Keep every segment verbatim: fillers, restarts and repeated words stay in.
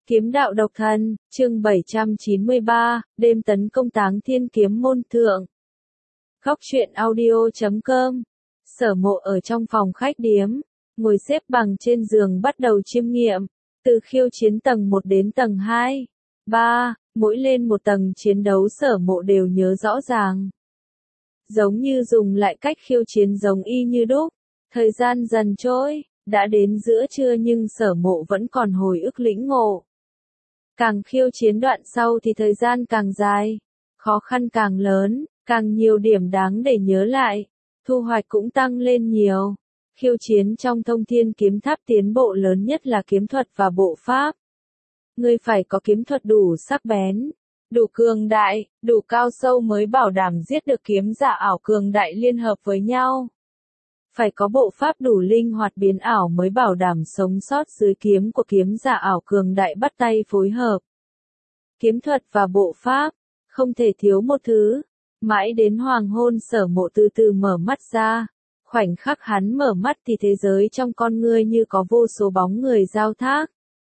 Kiếm đạo độc thân, chương bảy trăm chín mươi ba, đêm tấn công Táng Thiên Kiếm Môn thượng. Góc truyện audio chấm com. Sở Mộ ở trong phòng khách điếm, ngồi xếp bằng trên giường bắt đầu chiêm nghiệm, từ khiêu chiến tầng một đến tầng hai, ba, mỗi lên một tầng chiến đấu Sở Mộ đều nhớ rõ ràng. Giống như dùng lại cách khiêu chiến giống y như đúc, thời gian dần trôi, đã đến giữa trưa nhưng Sở Mộ vẫn còn hồi ức lĩnh ngộ. Càng khiêu chiến đoạn sau thì thời gian càng dài, khó khăn càng lớn, càng nhiều điểm đáng để nhớ lại, thu hoạch cũng tăng lên nhiều. Khiêu chiến trong Thông Thiên Kiếm Tháp tiến bộ lớn nhất là kiếm thuật và bộ pháp. Ngươi phải có kiếm thuật đủ sắc bén, đủ cường đại, đủ cao sâu mới bảo đảm giết được kiếm giả ảo cường đại liên hợp với nhau. Phải có bộ pháp đủ linh hoạt biến ảo mới bảo đảm sống sót dưới kiếm của kiếm giả ảo cường đại bắt tay phối hợp. Kiếm thuật và bộ pháp, không thể thiếu một thứ. Mãi đến hoàng hôn Sở Mộ từ từ mở mắt ra. Khoảnh khắc hắn mở mắt thì thế giới trong con ngươi như có vô số bóng người giao thác.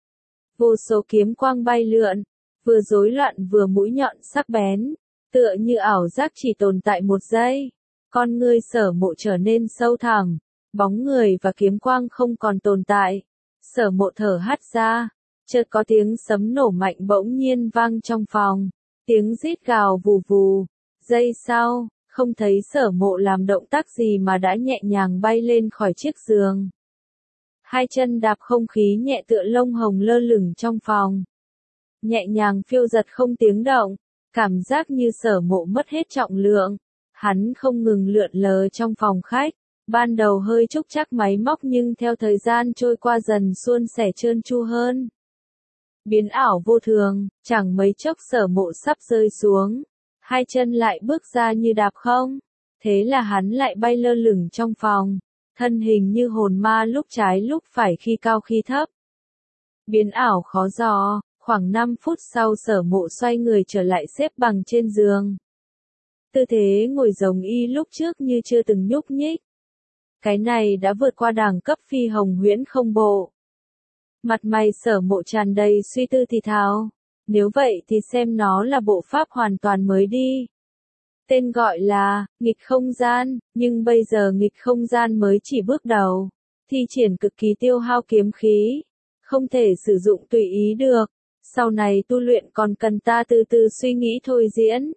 Vô số kiếm quang bay lượn, vừa rối loạn vừa mũi nhọn sắc bén, tựa như ảo giác chỉ tồn tại một giây. Con ngươi Sở Mộ trở nên sâu thẳm, bóng người và kiếm quang không còn tồn tại. Sở Mộ thở hắt ra, chợt có tiếng sấm nổ mạnh bỗng nhiên vang trong phòng, tiếng rít gào vù vù. Giây sau, không thấy Sở Mộ làm động tác gì mà đã nhẹ nhàng bay lên khỏi chiếc giường. Hai chân đạp không khí nhẹ tựa lông hồng lơ lửng trong phòng. Nhẹ nhàng phiêu giật không tiếng động, cảm giác như Sở Mộ mất hết trọng lượng. Hắn không ngừng lượn lờ trong phòng khách, ban đầu hơi trúc trắc máy móc nhưng theo thời gian trôi qua dần suôn sẻ trơn tru hơn. Biến ảo vô thường, chẳng mấy chốc Sở Mộ sắp rơi xuống, hai chân lại bước ra như đạp không, thế là hắn lại bay lơ lửng trong phòng, thân hình như hồn ma lúc trái lúc phải khi cao khi thấp. Biến ảo khó dò, khoảng năm phút sau Sở Mộ xoay người trở lại xếp bằng trên giường. Tư thế ngồi giống y lúc trước như chưa từng nhúc nhích. Cái này đã vượt qua đẳng cấp phi hồng huyễn không bộ. Mặt mày Sở Mộ tràn đầy suy tư thì thào. Nếu vậy thì xem nó là bộ pháp hoàn toàn mới đi. Tên gọi là nghịch không gian, nhưng bây giờ nghịch không gian mới chỉ bước đầu. Thi triển cực kỳ tiêu hao kiếm khí. Không thể sử dụng tùy ý được. Sau này tu luyện còn cần ta từ từ suy nghĩ thôi diễn.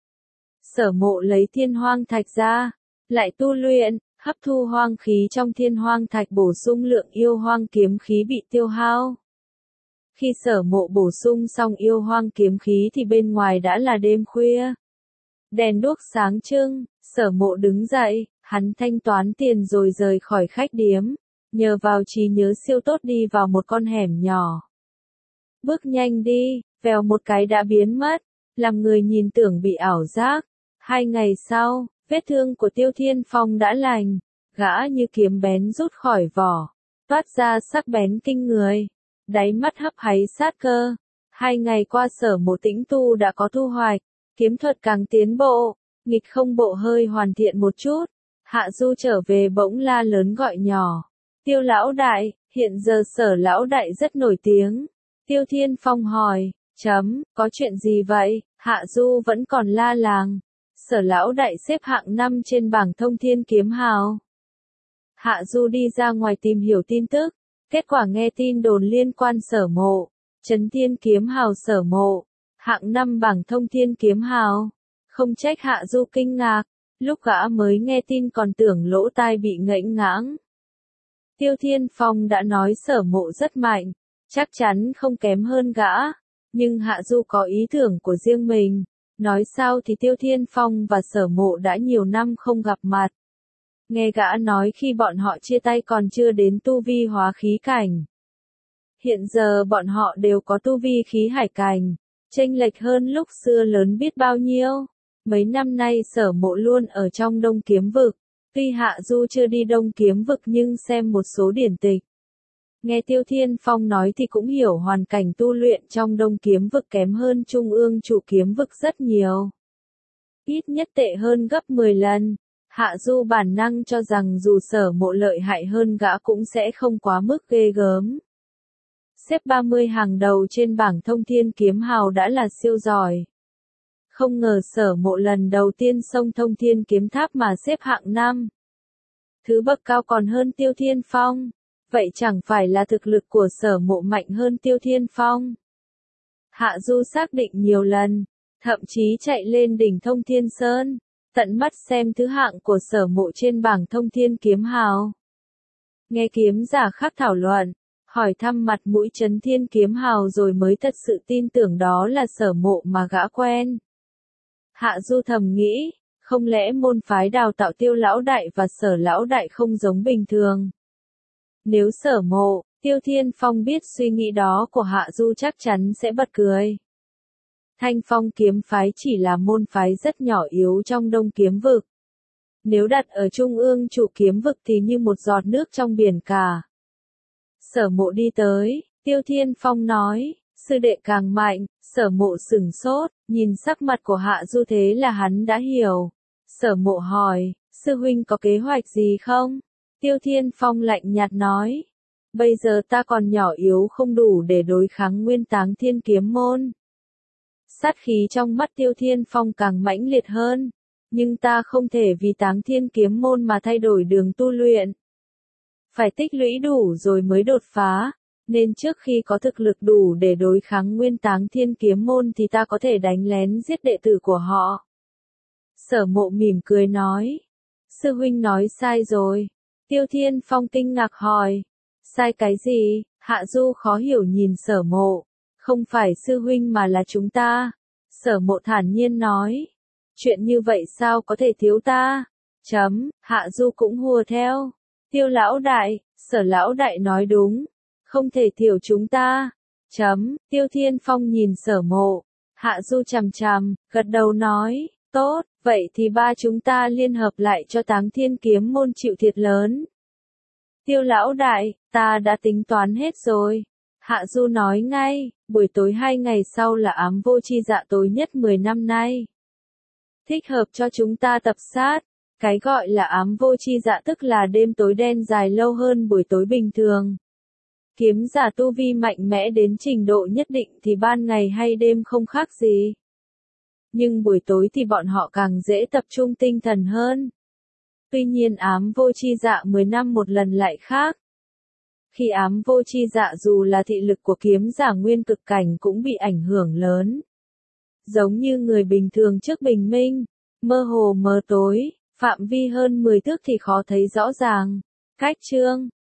Sở Mộ lấy thiên hoang thạch ra, lại tu luyện, hấp thu hoang khí trong thiên hoang thạch bổ sung lượng yêu hoang kiếm khí bị tiêu hao. Khi Sở Mộ bổ sung xong yêu hoang kiếm khí thì bên ngoài đã là đêm khuya. Đèn đuốc sáng trưng, Sở Mộ đứng dậy, hắn thanh toán tiền rồi rời khỏi khách điếm, nhờ vào trí nhớ siêu tốt đi vào một con hẻm nhỏ. Bước nhanh đi, vèo một cái đã biến mất, làm người nhìn tưởng bị ảo giác. Hai ngày sau, vết thương của Tiêu Thiên Phong đã lành, gã như kiếm bén rút khỏi vỏ, toát ra sắc bén kinh người, đáy mắt hấp háy sát cơ. Hai ngày qua Sở Mộ tĩnh tu đã có thu hoạch, kiếm thuật càng tiến bộ, nghịch không bộ hơi hoàn thiện một chút. Hạ Du trở về bỗng la lớn gọi nhỏ, Tiêu lão đại, hiện giờ Sở lão đại rất nổi tiếng. Tiêu Thiên Phong hỏi, chấm, có chuyện gì vậy? Hạ Du vẫn còn la làng. Sở lão đại xếp hạng năm trên bảng Thông Thiên Kiếm Hào. Hạ Du đi ra ngoài tìm hiểu tin tức, kết quả nghe tin đồn liên quan Sở Mộ, Chấn Thiên Kiếm Hào Sở Mộ, hạng năm bảng Thông Thiên Kiếm Hào. Không trách Hạ Du kinh ngạc, lúc gã mới nghe tin còn tưởng lỗ tai bị ngẫnh ngãng. Tiêu Thiên Phong đã nói Sở Mộ rất mạnh, chắc chắn không kém hơn gã, nhưng Hạ Du có ý tưởng của riêng mình. Nói sao thì Tiêu Thiên Phong và Sở Mộ đã nhiều năm không gặp mặt. Nghe gã nói khi bọn họ chia tay còn chưa đến tu vi hóa khí cảnh. Hiện giờ bọn họ đều có tu vi khí hải cảnh, chênh lệch hơn lúc xưa lớn biết bao nhiêu. Mấy năm nay Sở Mộ luôn ở trong Đông Kiếm Vực, tuy Hạ Du chưa đi Đông Kiếm Vực nhưng xem một số điển tịch. Nghe Tiêu Thiên Phong nói thì cũng hiểu hoàn cảnh tu luyện trong Đông Kiếm Vực kém hơn Trung ương Chủ Kiếm Vực rất nhiều. Ít nhất tệ hơn gấp mười lần. Hạ Du bản năng cho rằng dù Sở Mộ lợi hại hơn gã cũng sẽ không quá mức ghê gớm. xếp ba mươi hàng đầu trên bảng thông thiên kiếm hào đã là siêu giỏi. Không ngờ Sở Mộ lần đầu tiên xông thông thiên kiếm tháp mà xếp hạng năm. Thứ bậc cao còn hơn Tiêu Thiên Phong. Vậy chẳng phải là thực lực của Sở Mộ mạnh hơn Tiêu Thiên Phong? Hạ Du xác định nhiều lần, thậm chí chạy lên đỉnh Thông Thiên Sơn, tận mắt xem thứ hạng của Sở Mộ trên bảng thông thiên kiếm hào. Nghe kiếm giả khác thảo luận, hỏi thăm mặt mũi Chấn Thiên kiếm hào rồi mới thật sự tin tưởng đó là Sở Mộ mà gã quen. Hạ Du thầm nghĩ, không lẽ môn phái đào tạo Tiêu lão đại và Sở lão đại không giống bình thường? Nếu Sở Mộ, Tiêu Thiên Phong biết suy nghĩ đó của Hạ Du chắc chắn sẽ bật cười. Thanh Phong kiếm phái chỉ là môn phái rất nhỏ yếu trong Đông Kiếm vực. Nếu đặt ở trung ương trụ kiếm vực thì như một giọt nước trong biển cả. Sở Mộ đi tới, Tiêu Thiên Phong nói, sư đệ càng mạnh. Sở Mộ sửng sốt, nhìn sắc mặt của Hạ Du thế là hắn đã hiểu. Sở Mộ hỏi, sư huynh có kế hoạch gì không? Tiêu Thiên Phong lạnh nhạt nói, bây giờ ta còn nhỏ yếu không đủ để đối kháng Nguyên Táng Thiên kiếm môn. Sát khí trong mắt Tiêu Thiên Phong càng mãnh liệt hơn, nhưng ta không thể vì Táng Thiên kiếm môn mà thay đổi đường tu luyện. Phải tích lũy đủ rồi mới đột phá. Nên trước khi có thực lực đủ để đối kháng Nguyên Táng Thiên kiếm môn thì ta có thể đánh lén giết đệ tử của họ. Sở Mộ mỉm cười nói. Sư huynh nói sai rồi. Tiêu Thiên Phong kinh ngạc hỏi. Sai cái gì? Hạ Du khó hiểu nhìn Sở Mộ. Không phải sư huynh mà là chúng ta. Sở Mộ thản nhiên nói. Chuyện như vậy sao có thể thiếu ta? Chấm, Hạ Du cũng hùa theo. Tiêu lão đại, Sở lão đại nói đúng. Không thể thiểu chúng ta. Chấm, Tiêu Thiên Phong nhìn Sở Mộ. Hạ Du chằm chằm, gật đầu nói, tốt, vậy thì ba chúng ta liên hợp lại cho Táng Thiên kiếm môn chịu thiệt lớn. Tiêu lão đại, ta đã tính toán hết rồi. Hạ Du nói ngay, buổi tối hai ngày sau là ám vô chi dạ tối nhất mười năm nay. Thích hợp cho chúng ta tập sát. Cái gọi là ám vô chi dạ tức là đêm tối đen dài lâu hơn buổi tối bình thường. Kiếm giả tu vi mạnh mẽ đến trình độ nhất định thì ban ngày hay đêm không khác gì. Nhưng buổi tối thì bọn họ càng dễ tập trung tinh thần hơn. Tuy nhiên ám vô chi dạ mười năm một lần lại khác. Khi ám vô chi dạ dù là thị lực của kiếm giả nguyên cực cảnh cũng bị ảnh hưởng lớn. Giống như người bình thường trước bình minh, mơ hồ mờ tối, phạm vi hơn mười thước thì khó thấy rõ ràng. Cách chương